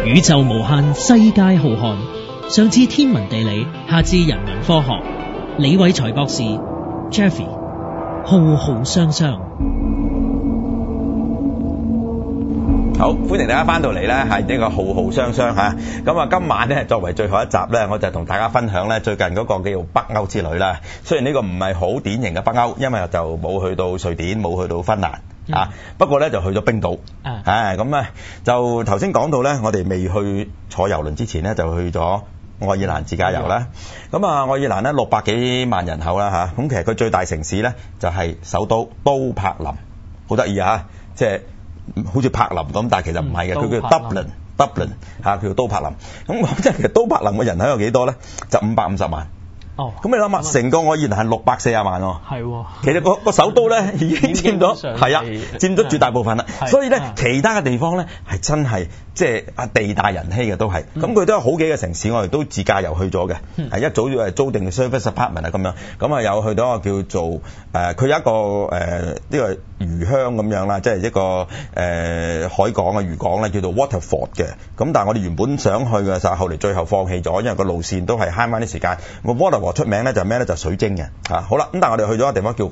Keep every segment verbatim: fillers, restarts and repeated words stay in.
宇宙無限，世界浩瀚。上至天文地理，下至人文科學。李偉才博士 Jeffy 浩浩雙雙。 好，歡迎大家翻到嚟咧，係呢個浩浩雙雙嚇。咁啊，今晚咧作為最後一集咧，我就同大家分享咧最近嗰個叫做北歐之旅啦。雖然呢個唔係好典型嘅北歐，因為就冇去到瑞典，冇去到芬蘭。嗯、啊！不過咧就去咗冰島，誒咁咧就頭先講到咧，我哋未去坐遊輪之前咧，就去咗愛爾蘭自駕遊啦。咁、嗯、啊，愛爾蘭咧六百幾萬人口啦嚇，咁、啊、其實佢最大城市咧就係、是、首都都柏林，好得意啊！即係好似柏林咁，但係其實唔係嘅，佢、嗯、叫 Dublin，Dublin 嚇，叫做都柏林。咁即係其實都柏林嘅人口有幾多咧？就五百五十萬。哦，咁你諗下，成、嗯、個愛爾蘭係六百四十萬喎。係喎。其實個個首都咧已經佔咗，係啊，佔咗絕大部分啦。所以咧，其他嘅地方咧係真係即係啊地大人稀嘅都係。咁、嗯、佢都有好幾個城市，我哋都自駕遊去咗嘅。係、嗯、一早就係租定 service apartment 啊咁樣。咁啊有去到一個叫做誒，佢、呃、有一個誒呢、呃這個魚鄉咁樣啦，即係一個誒、呃、海港嘅漁港咧，叫做 Waterford 嘅。咁但係我哋原本想去嘅，就後嚟最後放棄咗，因為個路線都係慳翻啲時間。個 Waterford出名咧就係咩咧？就係、水晶嘅嚇。好啦，咁但係我哋去咗一個地方叫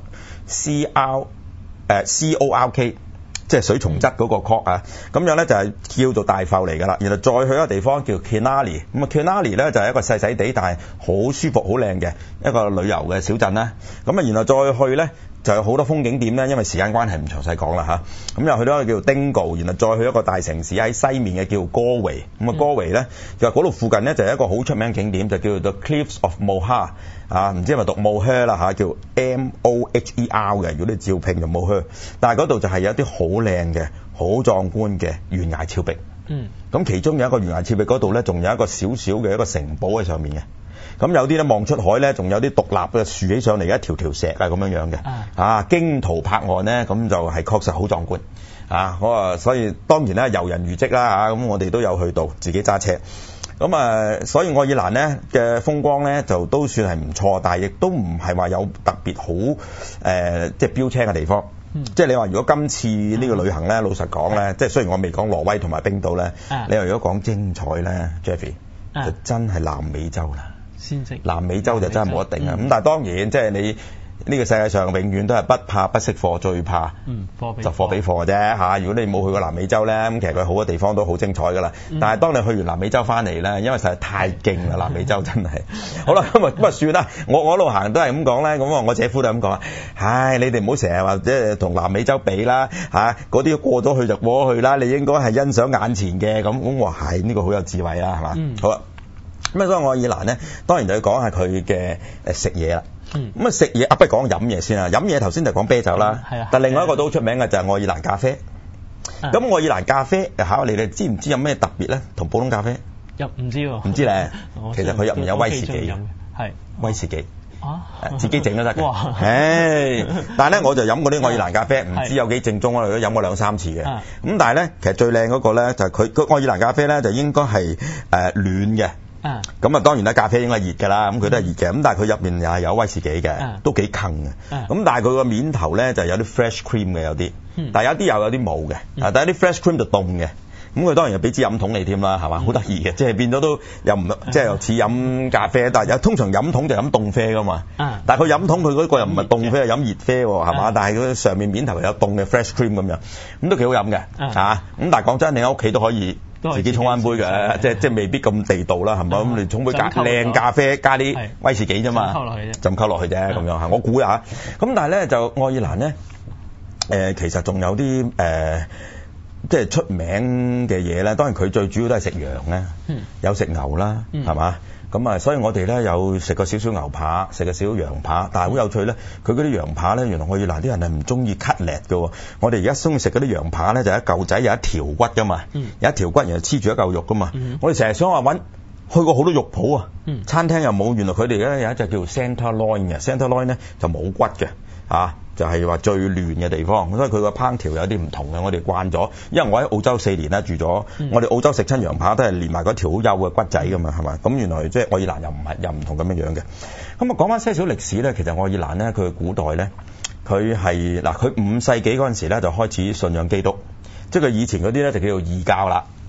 Cork，C R 誒 C O R K， 即係水松質嗰個 Cork 啊。咁樣咧就係叫做大埠嚟㗎啦。然後再去一個地方叫 Killarney， 咁啊 Killarney 咧就係一個細細地但係好舒服好靚嘅一個旅遊嘅小鎮啦。咁啊，然後再去咧就有好多風景點咧，因為時間關係唔詳細講啦嚇。咁又去到一個叫做 Dingle， 然後再去一個大城市喺西面嘅叫 Galway。咁啊 Galway 咧就嗰度附近咧就係一個好出名景點，就叫做 The Cliffs of Moher 啊，唔知係咪讀 Moher 啦嚇，叫 M O H E R 嘅。如果你照拼就 Moher， 但係嗰度就係有啲好靚嘅、好壯觀嘅懸崖峭壁。嗯。咁其中有一個懸崖峭壁嗰度咧，仲有一個小小嘅一個城堡喺上面嘅。咁有啲咧望出海咧，仲有啲獨立嘅豎起上嚟一條條石啊咁樣樣嘅，啊驚濤拍岸咧，咁就係確實好壯觀啊！我啊，所以當然咧遊人如織啦嚇，咁我哋都有去到自己揸車，咁啊，所以愛爾蘭咧嘅風光咧就都算係唔錯，但係亦都唔係話有特別好誒、呃，即係標青嘅地方。嗯、即係你話如果今次呢個旅行咧，老實講咧，即係雖然我未講挪威同埋冰島咧，啊、你話如果講精彩咧 ，Jeffy、啊、就真係南美洲啦。南美洲就真係冇得定啊！咁、嗯、但係當然即係你呢個世界上永遠都係不怕不識貨，最怕就貨比貨嘅啫嚇。如果你冇去過南美洲咧，咁其實佢好多地方都好精彩㗎啦。嗯、但係當你去完南美洲翻嚟咧，因為實在太勁啦，南美洲真係。好啦，咁啊咁啊算啦。我我一路行都係咁講咧，咁啊我姐夫都係咁講啊。唉，你哋唔好成日話即係同南美洲比啦嚇，嗰啲過咗去就過咗去啦。你應該係欣賞眼前嘅咁。咁我係呢個好有智慧啦，係嘛？嗯、好啦。咁啊，所以愛爾蘭咧，當然就要講下佢嘅誒食嘢啦。咁啊食嘢啊，不如講飲嘢先啦。飲嘢頭先就講啤酒啦，嗯、但另外一個都好出名嘅就係愛爾蘭咖啡。咁、嗯、愛爾蘭咖啡考你哋知唔知有咩特別咧？同普通咖啡？入唔知喎。唔知咧，其實佢入面有威士忌嘅，係威士忌。啊！自己整都得嘅。哇！唉，但係咧我就飲嗰啲愛爾蘭咖啡，唔知有幾正宗啊！我都飲過兩三次嘅。咁、啊、但係咧，其實最靚嗰個咧就係佢個愛爾蘭咖啡咧，就應該係誒、呃、暖嘅。啊！咁啊當然啦，咖啡應該係熱㗎啦，咁佢都係熱嘅。咁但係佢入面又係有威士忌嘅，啊、都幾近嘅。咁、啊、但係佢個面頭咧就有啲 fresh cream 嘅有啲，嗯、但係有啲又有啲冇嘅。嗯、但係啲 fresh cream 就凍嘅。咁佢當然又俾支飲筒你添啦，係嘛？好得意嘅，即係變咗都又唔即係又似飲咖啡，但係有通常飲筒就飲凍啡㗎嘛。啊、但係佢飲筒佢嗰個又唔係凍啡，係飲熱啡喎，係嘛？啊、但係佢上面面頭有凍嘅 fresh cream 咁樣，咁都幾好飲嘅嚇。咁、啊、但係講真，你喺屋企都可以自己沖翻杯嘅，即係即係未必咁地道啦，係咪？咁、啊、你沖杯咖靚咖啡加啲威士忌啫嘛，浸溝落去啫咁樣嚇。我估下，咁但係咧就愛爾蘭咧，誒、呃、其實仲有啲誒。呃即係出名嘅嘢咧，當然佢最主要都係食羊咧，嗯、有食牛啦，係嘛、嗯？咁啊，所以我哋咧有食過少少牛扒，食過少少羊扒，但係好有趣咧，佢嗰啲羊扒咧，原來愛爾蘭啲人係唔中意 cutlet 嘅。我哋而家中意食嗰啲羊扒咧，就係一嚿仔有一條骨噶嘛，嗯、有一條骨然後黐住一嚿肉噶嘛。嗯、我哋成日想話揾去過好多肉鋪啊，嗯、餐廳又冇，原來佢哋咧有一隻叫 centre loin 嘅 centre loin 咧就冇骨嘅，啊。就係話最嫩嘅地方，所以佢個烹調有啲唔同嘅。我哋慣咗，因為我喺澳洲四年啦住咗，嗯、我哋澳洲食親羊扒都係連埋嗰條好幼嘅骨仔噶嘛，係嘛？咁原來即係愛爾蘭又唔係又唔同咁樣樣嘅。咁啊講翻些少歷史咧，其實愛爾蘭咧佢嘅古代咧，佢係嗱佢五世紀嗰陣時咧就開始信仰基督，即係佢以前嗰啲咧就叫做異教啦。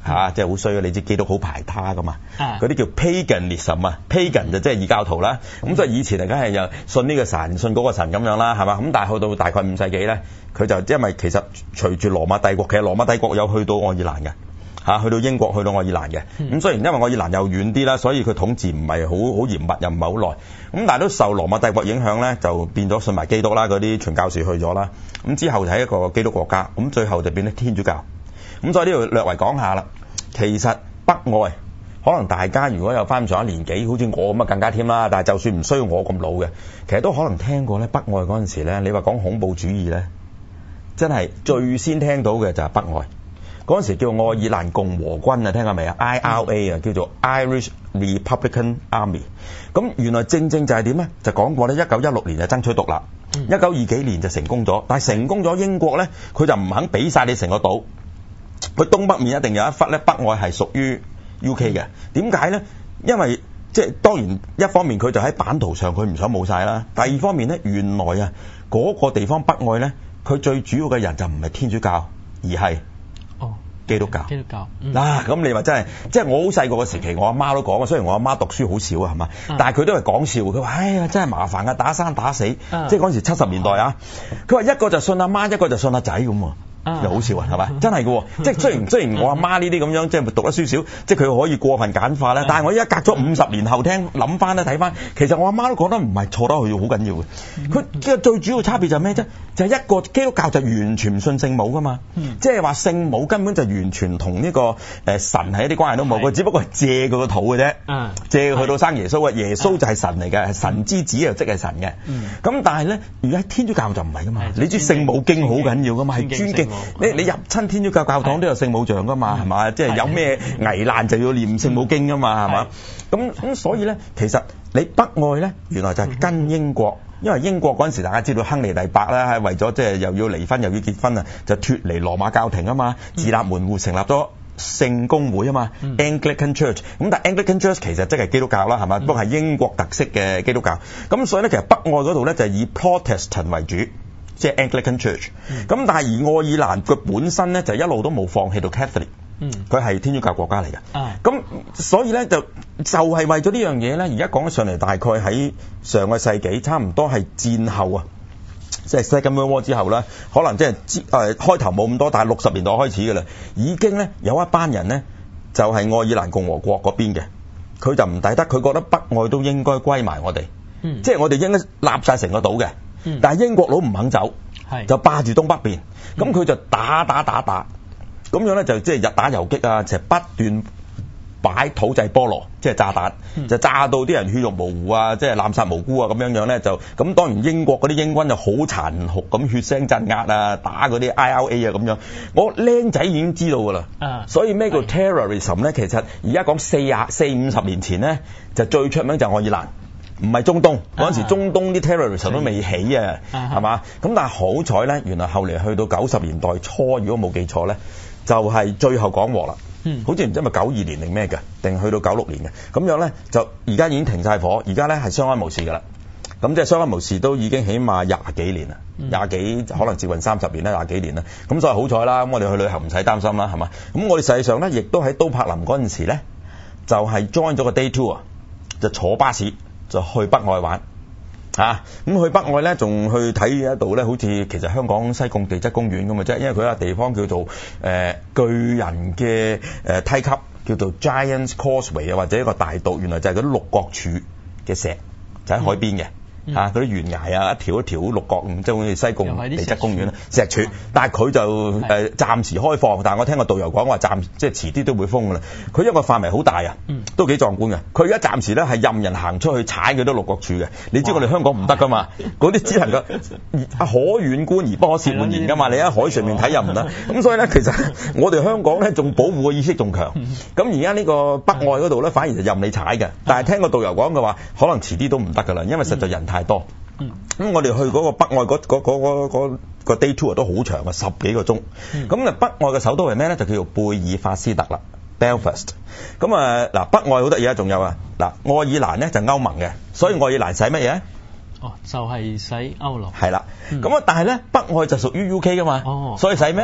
嚇，即係好衰啊！你知基督好排他噶嘛？ 啊嗰啲叫 paganism 啊，pagan 就即係異教徒啦。咁所以以前嚟梗係又信呢個神，信嗰個神咁樣啦，係嘛？咁但係去到大概五世紀咧，佢就因為其實隨住羅馬帝國，其實羅馬帝國有去到愛爾蘭嘅。嚇，去到英國，去到愛爾蘭嘅。咁、嗯、雖然因為愛爾蘭又遠啲啦，所以佢統治唔係好好嚴密，又唔係好耐。咁但係都受羅馬帝國影響咧，就變咗信埋基督啦，嗰啲傳教士去咗啦。咁之後就係一個基督國家，咁最後就變咗天主教。咁所以呢度略為講下啦。其實北愛可能大家如果有翻上一年紀，好似我咁啊更加添啦。但係就算唔需要我咁老嘅，其實都可能聽過咧。北愛嗰陣時咧，你話講恐怖主義咧，真係最先聽到嘅就係北愛。嗰陣時叫愛爾蘭共和軍啊，聽過未啊 ？I R A 啊，叫做 Irish Republican Army。咁原來正正就係點咧？就講過咧，一九一六年就爭取獨立，一九二幾年就成功咗。但係成功咗英國咧，佢就唔肯俾晒你成個島，佢東北面一定有一忽咧，北愛係屬於 U K 嘅。點解咧？因為即係當然一方面佢就喺版圖上佢唔想冇晒啦。第二方面咧，原來啊嗰個地方北愛咧，佢最主要嘅人就唔係天主教，而係基督教， 基督教嗱咁、嗯啊、你話真係，即係我好細個嘅時期，我阿媽都講啊。雖然我阿媽讀書好少啊，係嘛，嗯、但係佢都係講笑。佢話：哎呀，真係麻煩啊，打生打死。嗯、即係嗰陣時七十年代啊。佢話、嗯、一個就信阿媽，一個就信阿仔咁喎。又好笑啊，係嘛？真係嘅，即係雖然雖然我阿媽呢啲咁樣，即係讀得書少，即係佢可以過分簡化咧。但係我依家隔咗五十年後聽諗翻咧睇翻，其實我阿媽都覺得唔係錯得佢好緊要嘅。佢嘅最主要差別就係咩啫？就係、是、一個基督教就完全唔信聖母噶嘛，即係話聖母根本就完全同呢個誒神係一啲關係都冇，佢只不過係借佢個肚嘅啫，借佢去到生耶穌啊。耶穌就係神嚟嘅，係神之子又即係神嘅。咁但係咧，如果喺天主教就唔係噶嘛，你知聖母經好緊要噶嘛，係尊敬。你你入親天主教教堂都有聖母像噶嘛，係嘛？即係有咩危難就要念聖母經噶嘛，係嘛？咁咁所以咧，其實你北愛咧，原來就係跟英國，因為英國嗰陣時大家知道亨利第八啦，係為咗即係又要離婚又要結婚啊，就脫離羅馬教廷啊嘛，自立門戶成立咗聖公會啊嘛、嗯、Anglican Church。咁但係 Anglican Church 其實即係基督教啦，係嘛？不過係英國特色嘅基督教。咁所以咧，其實北愛嗰度咧就係以 Protestant 為主。即係 Anglican Church，咁、嗯、但係而愛爾蘭佢本身咧就一路都冇放棄到 Catholic，佢係、嗯、天主教國家嚟嘅。咁、啊、所以咧就就係、是、為咗呢樣嘢咧，而家講咗上嚟，大概喺上個世紀差唔多係戰後啊，即係 Second World War之後啦，可能即係誒開頭冇咁多，但係六十年代開始嘅啦，已經咧有一班人咧就係、是、愛爾蘭共和國嗰邊嘅，佢就唔抵得，佢覺得北愛都應該歸埋我哋，嗯、即係我哋應該立晒成個島嘅。嗯、但係英國佬唔肯走，是就霸住東北邊，咁佢、嗯、就打打打打，咁樣咧就即係日打游擊啊，就不斷擺土製菠蘿，即係炸彈，嗯、就炸到啲人血肉模糊啊，即係濫殺無辜啊，咁樣樣咧就咁。當然英國嗰啲英軍就好殘酷咁血腥鎮壓啊，打嗰啲 I R A 啊咁樣。我僆仔已經知道㗎啦，啊、所以咩叫 terrorism 咧？其實而家講四廿四五十年前咧，就最出名就係愛爾蘭。唔係中東嗰陣時，中東啲 terrorist 都未起啊，係嘛？咁但係好彩咧，原來後嚟去到九十年代初，如果冇記錯咧，就係、是、最後講和啦。嗯，好似唔知係咪九二年定咩嘅，定去到九六年嘅咁樣咧，就而家已經停晒火，而家咧係相安無事㗎啦。咁即係相安無事都已經起碼廿幾年啦，廿幾、嗯、可能接近三十年啦，廿幾年啦。咁所以好彩啦，咁我哋去旅行唔使擔心啦，係嘛？咁我哋實際上咧，亦都喺都柏林嗰陣時咧，就係、是、join 咗個 day tour，就坐巴士。就去北愛玩嚇，咁、啊、去北愛咧，仲去睇一度咧，好似其實香港西貢地質公園咁嘅啫，因為佢有個地方叫做誒、呃、巨人嘅誒、呃、梯級，叫做 Giant's Causeway 啊，或者一個大道，原來就係嗰啲六角柱嘅石，就喺海邊嘅。嗯、啊！嗰啲懸崖啊，一條一條六角咁，即係好似西貢地質公園啦，石柱。但係佢就誒、呃、暫時開放，但係我聽個導遊講話暫即係遲啲都會封㗎啦。佢一個範圍好大啊，都幾壯觀嘅。佢而家暫時咧係任人行出去踩佢都六角柱嘅。你知我哋香港唔得㗎嘛？嗰啲只能夠可遠觀而不可褻玩焉㗎嘛。你喺海上面睇又唔得。咁所以咧，其實我哋香港咧仲保護嘅意識仲強。咁而家呢個北愛嗰度咧，反而就任你踩嘅。但係聽個導遊講嘅話，可能遲啲都唔得㗎啦，因為實在人太多。咁、嗯、我哋去嗰個北愛嗰嗰嗰嗰個 day tour 都好長啊，十幾個鐘。咁啊、嗯、北愛嘅首都係咩咧？就叫做貝爾法斯特啦 ，Belfast。咁啊嗱，北愛好得意啊，仲有啊嗱，愛爾蘭咧就歐盟嘅，所以愛爾蘭使乜嘢？ 哦，就係、是、使歐羅。 係啦。咁啊、嗯，但係咧北愛就屬於 U K 噶嘛，哦、所以使咩？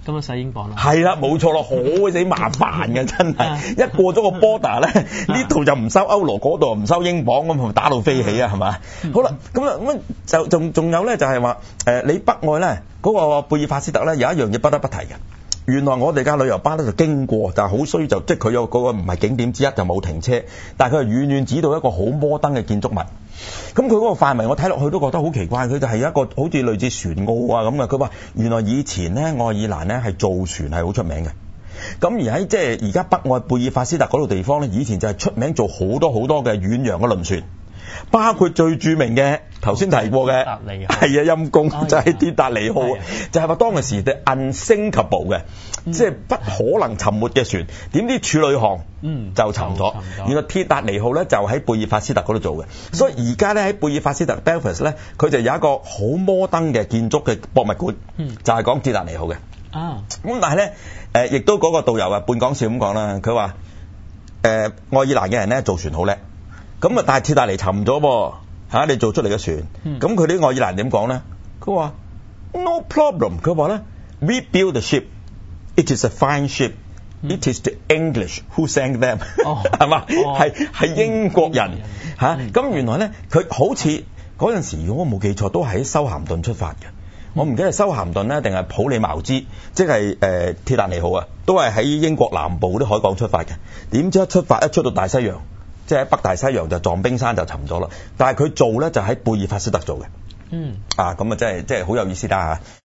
咁啊洗英鎊啦。 係啦，冇錯咯，好鬼死麻煩嘅真係，一過咗個 border 咧，呢度就唔收歐羅，嗰度唔收英鎊，咁咪打到飛起啊，係嘛？好啦，咁啊咁就仲仲有咧就係話誒，你北愛咧嗰個貝爾法斯特咧有一樣嘢不得不提嘅。原來我哋架旅遊巴咧就經過，就係好衰就即係佢有嗰個唔係景點之一就冇停車，但係佢係遠遠指到一個好摩登嘅建築物。咁佢嗰個範圍我睇落去都覺得好奇怪，佢就係一個好似類似船澳啊咁嘅。佢話原來以前咧愛爾蘭咧係造船係好出名嘅。咁而喺即係而家北愛貝爾法斯特嗰度地方咧，以前就係出名做好多好多嘅遠洋嘅輪船。包括最著名嘅頭先提過嘅，係啊陰公就係鐵達尼號，就係話當其時嘅 unsinkable 嘅，即係不可能沉沒嘅船。點知處女航就沉咗，原來鐵達尼號咧就喺貝爾法斯特嗰度做嘅。所以而家咧喺貝爾法斯特 Belfast 咧，佢就有一個好摩登嘅建築嘅博物館，就係講鐵達尼號嘅。啊，咁但係咧誒，亦都嗰個導遊啊半講笑咁講啦，佢話誒愛爾蘭嘅人咧造船好叻。咁啊，但係鐵達尼沉咗噃嚇，你做出嚟嘅船，咁佢啲愛爾蘭點講咧？佢話 no problem，佢話咧 we build the ship， it is a fine ship，it is the English who sank them， 係嘛？係係英國人嚇。咁原來咧，佢好似嗰陣時，如果我冇記錯，都係喺修咸頓出發嘅。我唔記得係修咸頓咧，定係普利茅茲，即係誒鐵達尼號啊，都係喺英國南部啲海港出發嘅。點知一出發一出到大西洋，即係喺北大西洋就撞冰山就沉咗啦。但係佢做咧就喺貝爾法斯特做嘅。嗯。啊，咁啊真係真係好有意思啦嚇。